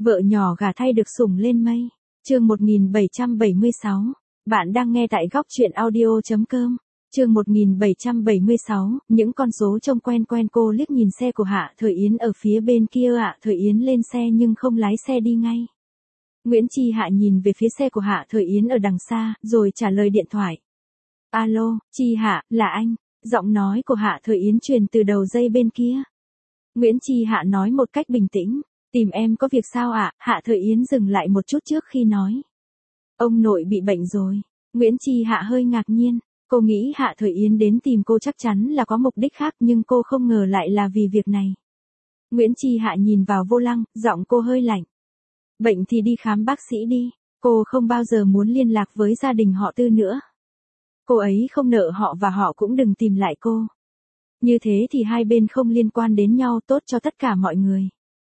Vợ nhỏ gả thay được sủng lên mây. Chương 1776. Bạn đang nghe tại góc truyện audio.com. Chương 1776, những con số trông quen quen. Cô liếc nhìn xe của Hạ Thời Yến ở phía bên kia. Hạ Thời Yến lên xe nhưng không lái xe đi ngay. Nguyễn Chi Hạ nhìn về phía xe của Hạ Thời Yến ở đằng xa, rồi trả lời điện thoại. Alo, Chi Hạ, là anh. Giọng nói của Hạ Thời Yến truyền từ đầu dây bên kia. Nguyễn Chi Hạ nói một cách bình tĩnh. Tìm em có việc sao ạ? Hạ Thời Yến dừng lại một chút trước khi nói. Ông nội bị bệnh rồi. Nguyễn Chi Hạ hơi ngạc nhiên. Cô nghĩ Hạ Thời Yến đến tìm cô chắc chắn là có mục đích khác nhưng cô không ngờ lại là vì việc này. Nguyễn Chi Hạ nhìn vào vô lăng, giọng cô hơi lạnh. Bệnh thì đi khám bác sĩ đi. Cô không bao giờ muốn liên lạc với gia đình họ Tư nữa. Cô ấy không nợ họ và họ cũng đừng tìm lại cô. Như thế thì hai bên không liên quan đến nhau, tốt cho tất cả mọi người.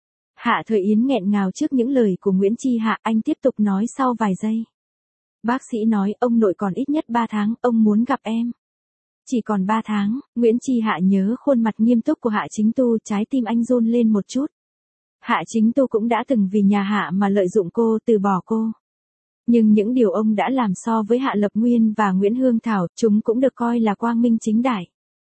Hạ Thời Yến nghẹn ngào trước những lời của Nguyễn Chi Hạ, anh tiếp tục nói sau vài giây. Bác sĩ nói ông nội còn ít nhất 3 tháng, ông muốn gặp em. Chỉ còn 3 tháng, Nguyễn Chi Hạ nhớ khuôn mặt nghiêm túc của Hạ Chính Tu, trái tim anh run lên một chút. Hạ Chính Tu cũng đã từng vì nhà Hạ mà lợi dụng cô, từ bỏ cô. Nhưng những điều ông đã làm so với Hạ Lập Nguyên và Nguyễn Hương Thảo, chúng cũng được coi là quang minh chính đại.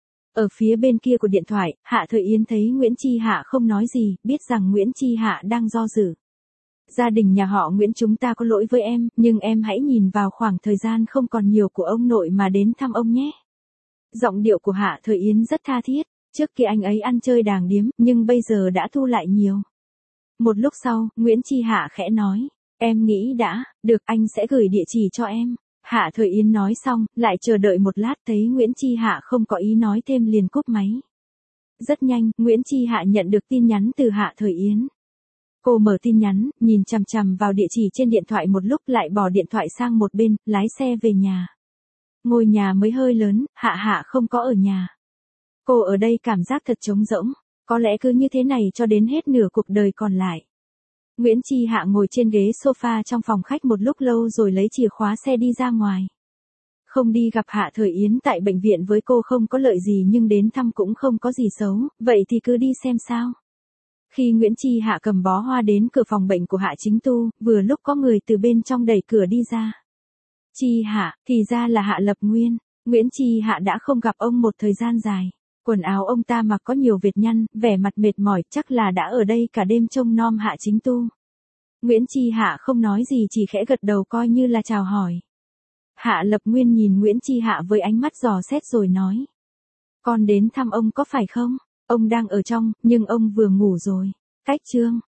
Ở phía bên kia của điện thoại, Hạ Thời Yến thấy Nguyễn Chi Hạ không nói gì, biết rằng Nguyễn Chi Hạ đang do dự. Gia đình nhà họ Nguyễn chúng ta có lỗi với em, nhưng em hãy nhìn vào khoảng thời gian không còn nhiều của ông nội mà đến thăm ông nhé. Giọng điệu của Hạ Thời Yến rất tha thiết, trước kia anh ấy ăn chơi đàng điếm, nhưng bây giờ đã thu lại nhiều. Một lúc sau, Nguyễn Chi Hạ khẽ nói, em nghĩ đã, được anh sẽ gửi địa chỉ cho em. Hạ Thời Yến nói xong, lại chờ đợi một lát thấy Nguyễn Chi Hạ không có ý nói thêm liền cúp máy. Rất nhanh, Nguyễn Chi Hạ nhận được tin nhắn từ Hạ Thời Yến. Cô mở tin nhắn, nhìn chằm chằm vào địa chỉ trên điện thoại một lúc lại bỏ điện thoại sang một bên, lái xe về nhà. Ngôi nhà mới hơi lớn, Hạ không có ở nhà. Cô ở đây cảm giác thật trống rỗng, có lẽ cứ như thế này cho đến hết nửa cuộc đời còn lại. Nguyễn Chi Hạ ngồi trên ghế sofa trong phòng khách một lúc lâu rồi lấy chìa khóa xe đi ra ngoài. Không đi gặp Hạ Thời Yến tại bệnh viện với cô không có lợi gì nhưng đến thăm cũng không có gì xấu, vậy thì cứ đi xem sao. Khi Nguyễn Chi Hạ cầm bó hoa đến cửa phòng bệnh của Hạ Chính Tu, vừa lúc có người từ bên trong đẩy cửa đi ra. Chi Hạ, thì ra là Hạ Lập Nguyên. Nguyễn Chi Hạ đã không gặp ông một thời gian dài. Quần áo ông ta mặc có nhiều vệt nhăn, vẻ mặt mệt mỏi, chắc là đã ở đây cả đêm trông nom Hạ Chính Tu. Nguyễn Chi Hạ không nói gì, chỉ khẽ gật đầu coi như là chào hỏi. Hạ Lập Nguyên nhìn Nguyễn Chi Hạ với ánh mắt dò xét rồi nói. Con đến thăm ông có phải không? Ông đang ở trong, nhưng ông vừa ngủ rồi. Cách chương.